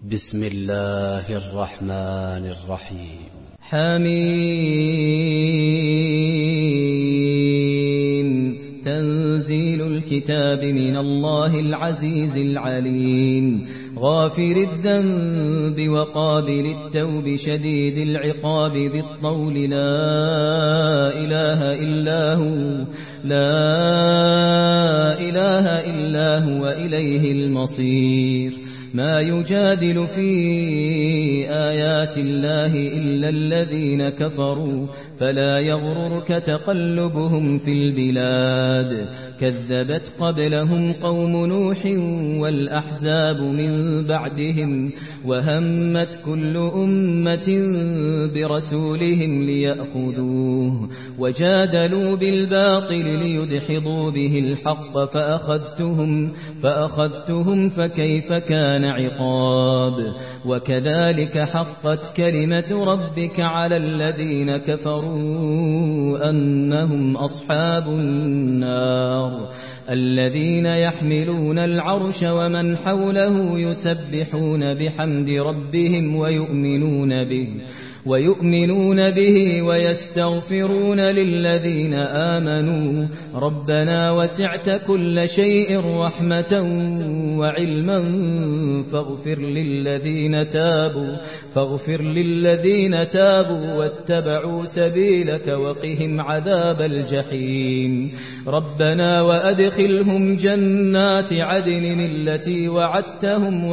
بسم الله الرحمن الرحيم. حميم. تنزيل الكتاب من الله العزيز العليم، غافر الذنب وقابل التوب شديد العقاب بالطول لا إله إلا هو إليه المصير. ما يجادل في آيات الله إلا الذين كفروا فلا يغررك تقلبهم في البلاد. كذبت قبلهم قوم نوح والأحزاب من بعدهم، وهمت كل أمة برسولهم ليأخذوه، وجادلوا بالباطل ليدحضوا به الحق فأخذتهم فكيف كان عقاب. وكذلك حقت كلمة ربك على الذين كفروا أنهم أصحاب النار. الذين يحملون العرش ومن حوله يسبحون بحمد ربهم ويؤمنون به ويستغفرون للذين آمنوا ربنا وسعت كل شيء رحمة وعلما فاغفر للذين تابوا واتبعوا سبيلك وقهم عذاب الجحيم. ربنا وأدخلهم جنات عدن التي وعدتهم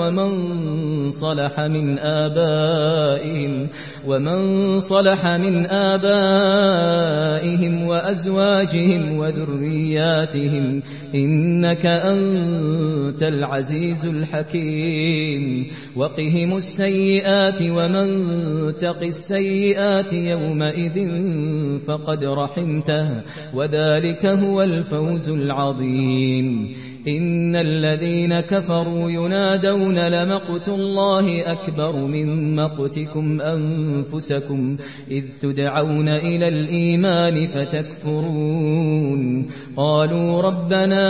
ومن صلح من آبائهم وأزواجهم وذرياتهم إنك أنت العزيز الحكيم. وقهم السيئات ومن تق السيئات يومئذ فقد رحمته وذلك هو الفوز العظيم. إن الذين كفروا ينادون لمقت الله أكبر من مقتكم أنفسكم إذ تدعون إلى الإيمان فتكفرون. قالوا ربنا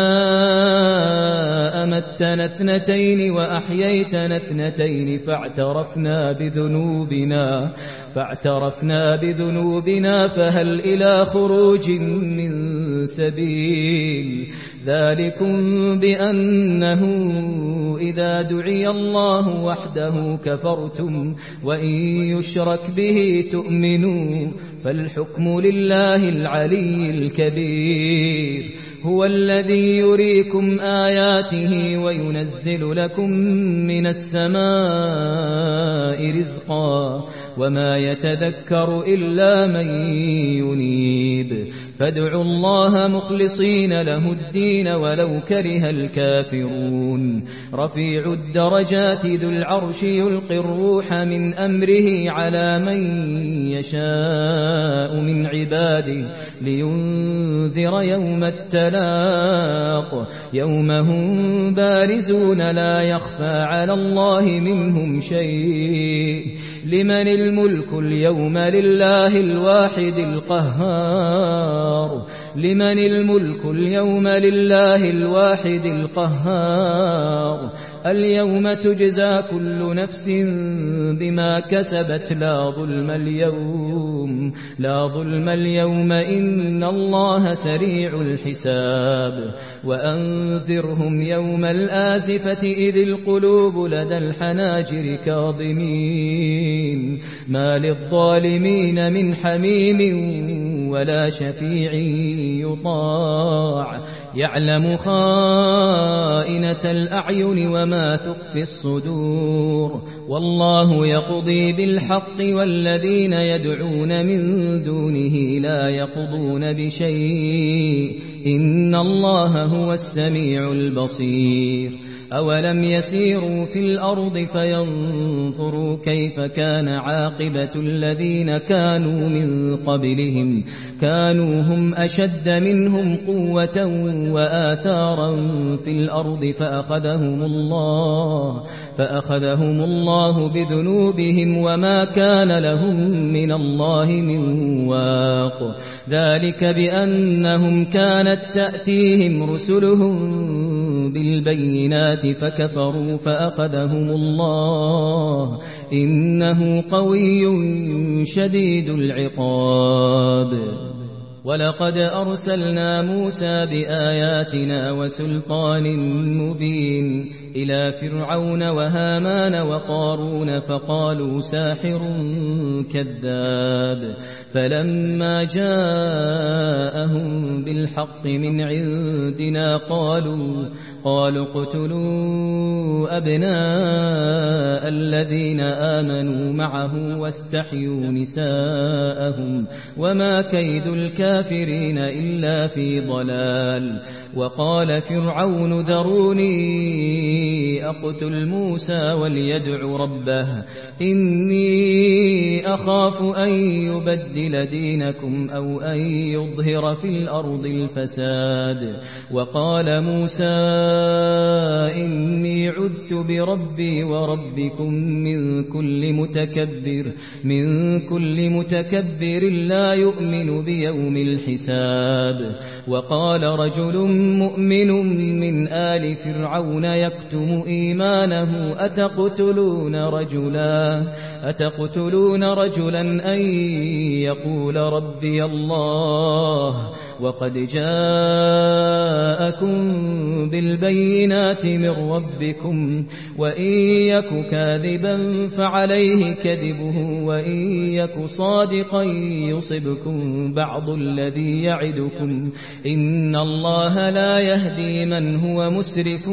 أمتنا اثنتين وأحييتنا اثنتين فاعترفنا بذنوبنا فهل إلى خروج من سبيل. ذلكم بأنه إذا دعي الله وحده كفرتم وإن يشرك به تؤمنوا فالحكم لله العلي الكبير. هو الذي يريكم آياته وينزل لكم من السماء رزقا وما يتذكر إلا من ينيب. فادعوا الله مخلصين له الدين ولو كره الكافرون. رفيع الدرجات ذو العرش يلقي الروح من أمره على من يشاء من عباده لينذر يوم التلاق يوم هم بارزون لا يخفى على الله منهم شيء. لمن الملك اليوم لله الواحد القهار. لمن الملك اليوم لله الواحد القهار. اليوم تجزى كل نفس بما كسبت لا ظلم اليوم إن الله سريع الحساب. وأنذرهم يوم الآزفة إذ القلوب لدى الحناجر كاظمين ما للظالمين من حميم ولا شفيع يطاع. يعلم خائنة الأعين وما تخفي الصدور. والله يقضي بالحق والذين يدعون من دونه لا يقضون بشيء إن الله هو السميع البصير. أولم يسيروا في الأرض فينظروا كيف كان عاقبة الذين كانوا من قبلهم كانوا هم أشد منهم قوة وآثارا في الأرض فأخذهم الله بذنوبهم وما كان لهم من الله من واق. ذلك بأنهم كانت تأتيهم رسلهم بالبينات فكفروا فأخذهم الله إنه قوي شديد العقاب ولقد أرسلنا موسى بآياتنا وسلطان مبين إلى فرعون وهامان وقارون فقالوا ساحر كذاب فلما جاءهم بالحق من عندنا قالوا اقتلوا أبناء الذين آمنوا معه واستحيوا نساءهم وما كيد الكافرين إلا في ضلال وقال فرعون ذروني أقتل موسى وليدع ربه إني أخاف أن يبدل دينكم أو أن يظهر في الأرض الفساد وقال موسى إني عذت بربي وربكم من كل متكبر لا يؤمن بيوم الحساب وقال رجل مؤمن من آل فرعون يكتم إيمانه أتقتلون رجلا أن يقول ربي الله وقد جاءكم بالبينات من ربكم وإن يك كاذبا فعليه كذبه وإن يك صادقا يصبكم بعض الذي يعدكم إن الله لا يهدي من هو مسرف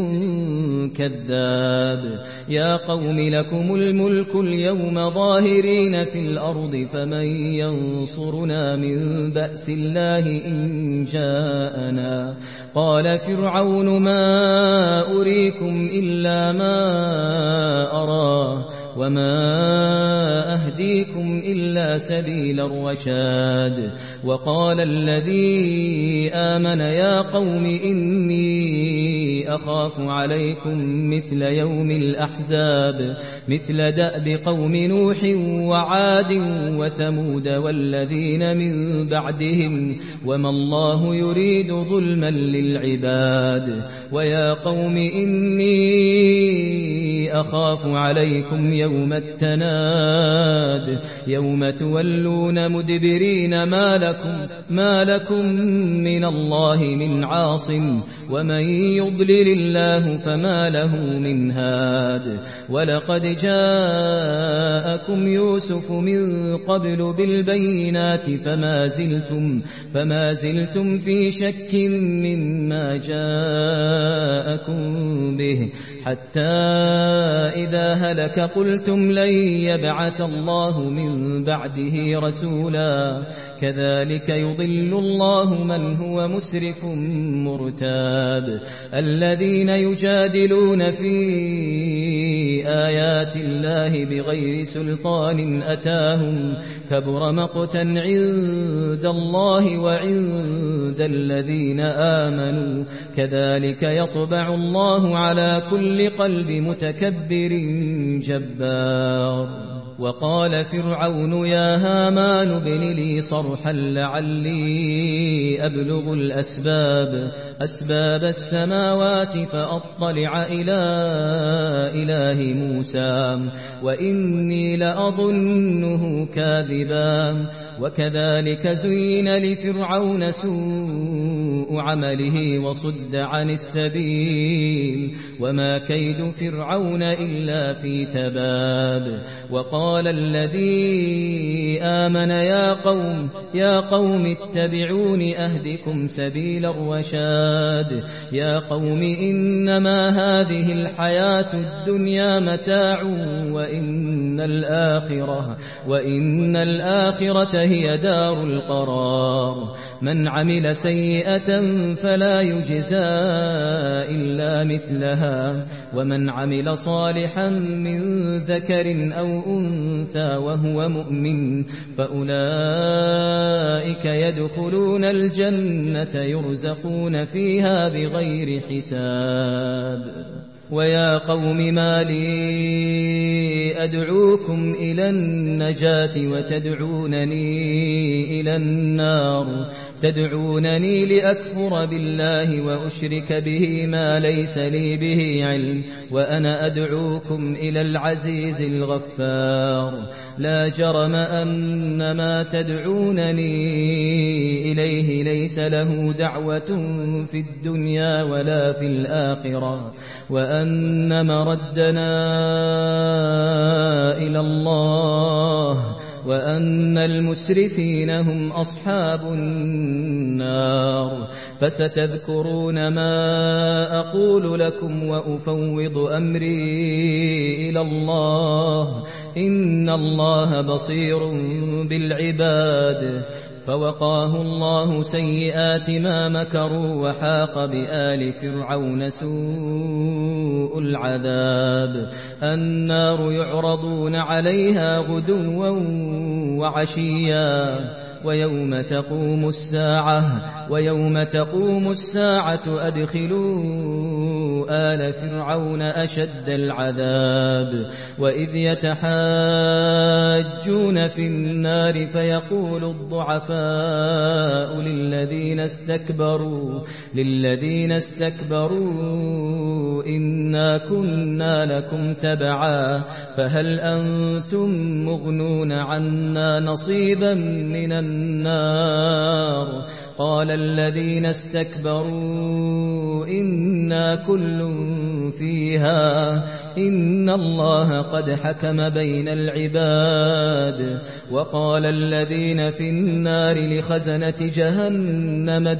كذاب يا قوم لكم الملك اليوم ظاهرين في الأرض فمن ينصرنا من بأس الله إن جاءنا قال فرعون ما أريكم إلا ما أرى وما أهديكم إلا سبيل الرشاد وقال الذي آمن يا قوم إني أخاف عليكم مثل يوم الأحزاب مثل دأب قوم نوح وعاد وثمود والذين من بعدهم وما الله يريد ظلما للعباد ويا قوم إني أخاف عليكم يوم التناد يوم تولون مدبرين ما لكم من الله من عاصم ومن يضلل الله فما له من هاد ولقد جاءكم يوسف من قبل بالبينات فما زلتم في شك مما جاءكم به حتى إذا هلك قلتم لن يبعث الله من بعده رسولا كذلك يضل الله من هو مسرف مرتاب الذين يجادلون في آيات الله بغير سلطان أتاهم كبر مقتا عند الله وعند الذين آمنوا كذلك يطبع الله على كل قلب متكبر جبار وقال فرعون يا هامان ابن لي صرحا لعلي أبلغ أسباب السماوات فأطلع إلى إله موسى وإني لأظنه كاذبا وكذلك زين لفرعون سوء عمله وصد عن السبيل وما كيد فرعون إلا في تباب وقال الذي آمن يا قوم اتبعون أهدكم سبيل الرشاد يا قوم إنما هذه الحياة الدنيا متاع وإن الآخرة هي دار القرار من عمل سيئة فلا يجزى إلا مثلها ومن عمل صالحا من ذكر أو أنثى وهو مؤمن فأولئك يدخلون الجنة يرزقون فيها بغير حساب ويا قوم ما لي أدعوكم إلى النجاة وتدعونني إلى النار تدعونني لأكفر بالله وأشرك به ما ليس لي به علم وأنا أدعوكم إلى العزيز الغفار لا جرم أن ما تدعونني إليه ليس له دعوة في الدنيا ولا في الآخرة وأن مردنا إلى الله وأن المسرفين هم أصحاب النار فستذكرون ما أقول لكم وأفوض أمري إلى الله إن الله بصير بالعباد فوقاه الله سيئات ما مكروا وحاق بآل فرعون سوء العذاب النار يعرضون عليها غدوا وعشيا ويوم تقوم الساعة أدخلوا آل فرعون أشد العذاب وإذ يتحاجون في النار فيقول الضعفاء للذين استكبروا إنا كنا لكم تبعا فهل أنتم مغنون عنا نصيبا من النار قال الذين استكبروا إنا كل فيها إن الله قد حكم بين العباد وقال الذين في النار لخزنة جهنم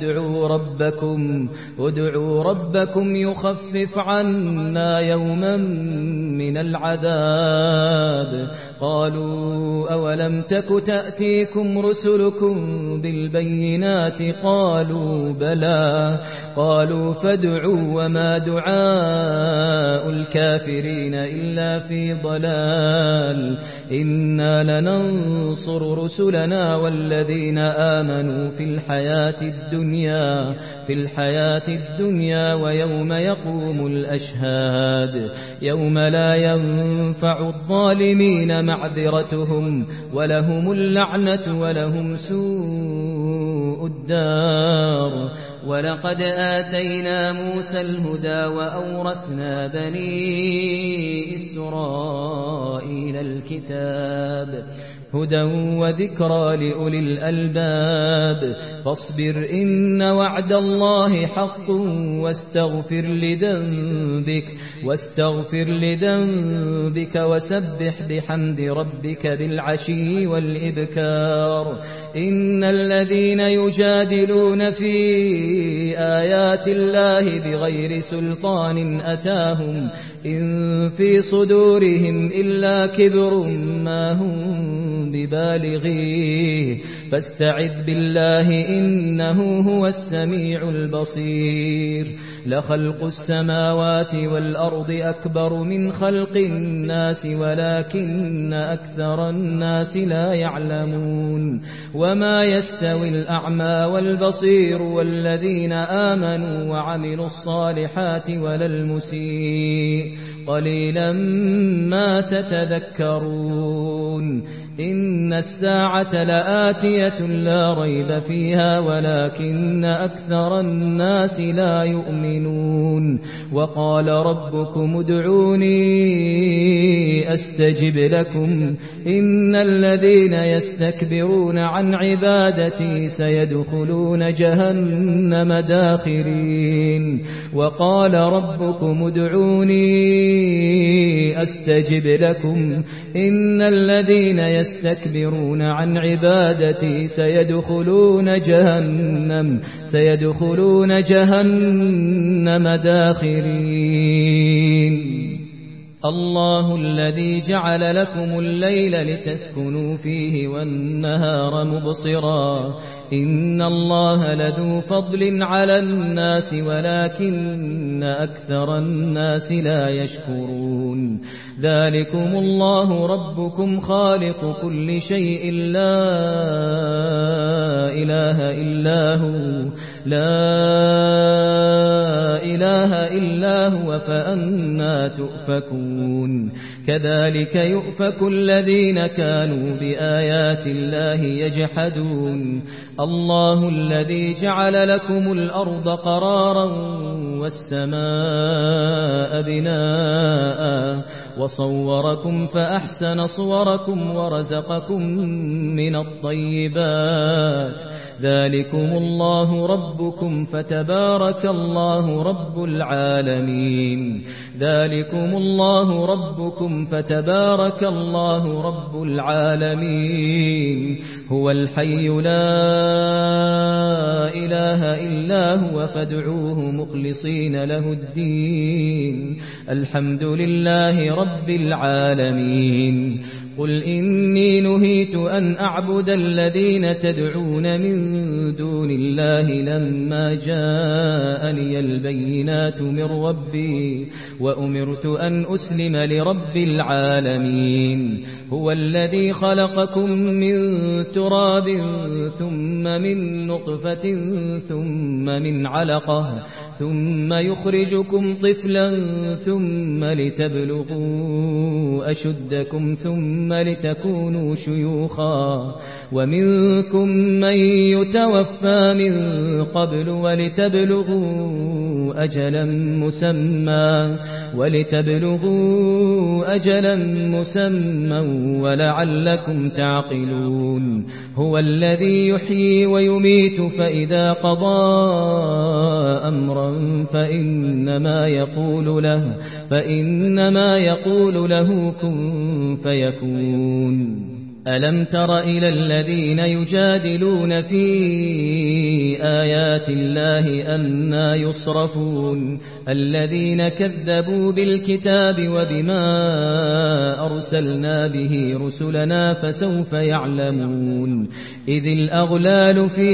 ادعوا ربكم يخفف عنا يوما من العذاب قالوا أولم تك تأتيكم رسلكم بالبينات قالوا بلى قالوا فادعوا وما دعاء الكافرين إلا في ضلال إنا لننصر رسلنا والذين آمنوا في الحياة الدنيا ويوم يقوم الأشهاد يوم لا ينفع الظالمين معذرتهم ولهم اللعنة ولهم سوء الدار ولقد آتينا موسى الهدى وأورثنا بني إسرائيل الكتاب هدى وذكرى لأولي الألباب فاصبر إن وعد الله حق واستغفر لذنبك وسبح بحمد ربك بالعشي والإبكار إن الذين يجادلون في آيات الله بغير سلطان أتاهم إن في صدورهم إلا كبر ما هم ببالغيه فاستعذ بالله إنه هو السميع البصير لخلق السماوات والأرض أكبر من خلق الناس ولكن أكثر الناس لا يعلمون وما يستوي الأعمى والبصير والذين آمنوا وعملوا الصالحات ولا المسيء قليلا ما تتذكرون إن الساعة لآتية لا ريب فيها ولكن أكثر الناس لا يؤمنون وقال ربكم ادعوني أستجب لكم إن الذين يستكبرون عن عبادتي سيدخلون جهنم داخرين وقال ربكم ادعوني أستجب لكم إن الذين يستكبرون عن عبادتي سيدخلون جهنم داخرين الله الذي جعل لكم الليل لتسكنوا فيه والنهار مبصرا إن الله لذو فضل على الناس ولكن أكثر الناس لا يشكرون ذلكم الله ربكم خالق كل شيء لا إله إلا هو فأنى تؤفكون كذلك يؤفك الذين كانوا بآيات الله يجحدون الله الذي جعل لكم الأرض قرارا والسماء بناء وصوركم فأحسن صوركم ورزقكم من الطيبات ذلكم الله ربكم فتبارك الله رب العالمين ذلكم الله ربكم فتبارك الله رب العالمين هو الحي لا إله إلا هو فادعوه مخلصين له الدين الحمد لله رب العالمين قل إني نهيت أن أعبد الذين تدعون من دون الله لما جاءني البينات من ربي وأمرت أن أسلم لرب العالمين هو الذي خلقكم من تراب ثم من نطفة ثم من علقة ثم يخرجكم طفلا ثم لتبلغوا أشدكم ثم لتكونوا شيوخا ومنكم من يتوفى من قبل ولتبلغوا أجلا مسمى ولعلكم تعقلون هو الذي يحيي ويميت فإذا قضى أمرا فإنما يقول له كن فيكون ألم تر إلى الذين يجادلون في آيات الله أنى يصرفون الذين كذبوا بالكتاب وبما أرسلنا به رسلنا فسوف يعلمون إذ الأغلال في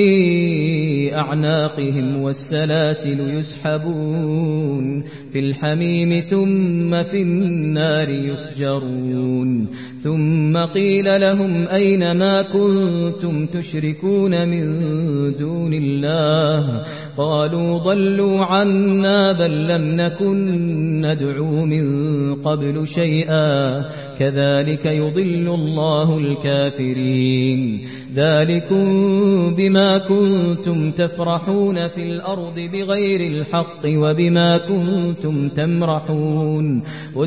أعناقهم والسلاسل يسحبون في الحميم ثم في النار يسجرون ثم قيل لهم أين ما كنتم تشركون من دون الله قالوا ضلوا عنا بل لم نكن ندعو من قبل شيئا كذلك يضل الله الكافرين ذلكم بما كنتم تفرحون في الأرض بغير الحق وبما كنتم تمرحون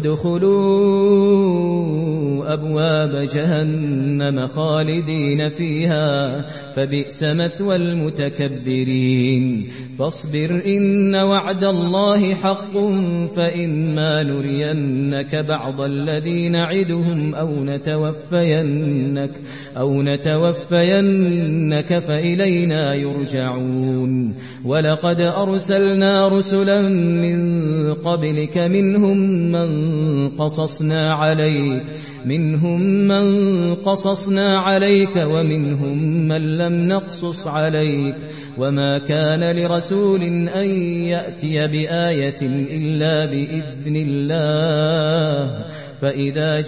ادخلوا أبواب جهنم خالدين فيها فبئس مثوى المتكبرين فاصبر إن وعد الله حق فإما نرينك بعض الذي نعدهم أو نتوفينك فإلينا يرجعون ولقد أرسلنا رسلا من قبلك منهم من قصصنا عليك ومنهم من لم نقصص عليك وما كان لرسول أن يأتي بآية إلا بإذن الله فإذا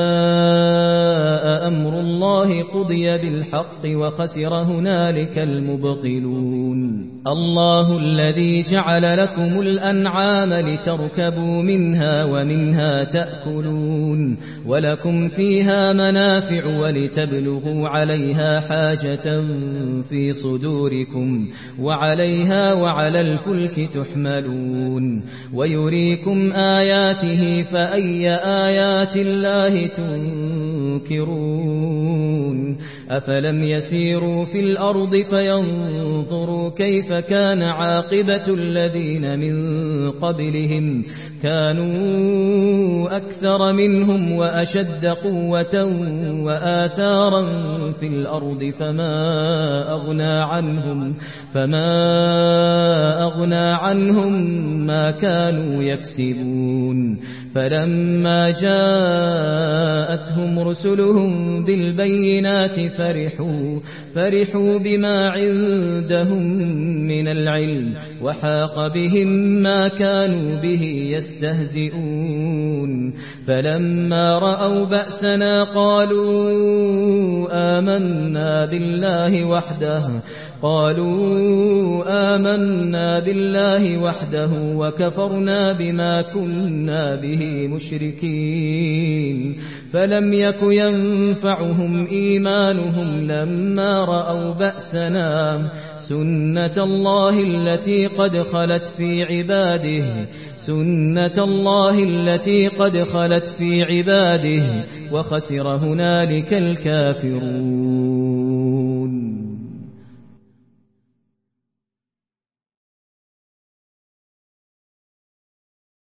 جاء أمر الله قضي بالحق وخسر هنالك المبطلون الله الذي جعل لكم الأنعام لتركبوا منها ومنها تأكلون ولكم فيها منافع ولتبلغوا عليها حاجة في صدوركم وعليها وعلى الفلك تحملون ويريكم آياته فأي آيات الله تنكرون أفلم يسيروا في الأرض فينظروا كيف كان عاقبة الذين من قبلهم كانوا أكثر منهم وأشد قوة وآثارا في الأرض فما أغنى عنهم ما كانوا يكسبون فلما جاءتهم رسلهم بالبينات فرحوا بما عندهم من العلم وحاق بهم ما كانوا به يستهزئون فلما رأوا بأسنا قالوا آمنا بالله وحده قالوا آمنا بالله وحده وكفرنا بما كنا به مشركين فلم يك ينفعهم إيمانهم لما رأوا بأسنا سنة الله التي قد خلت في عباده وخسر هنالك الكافرون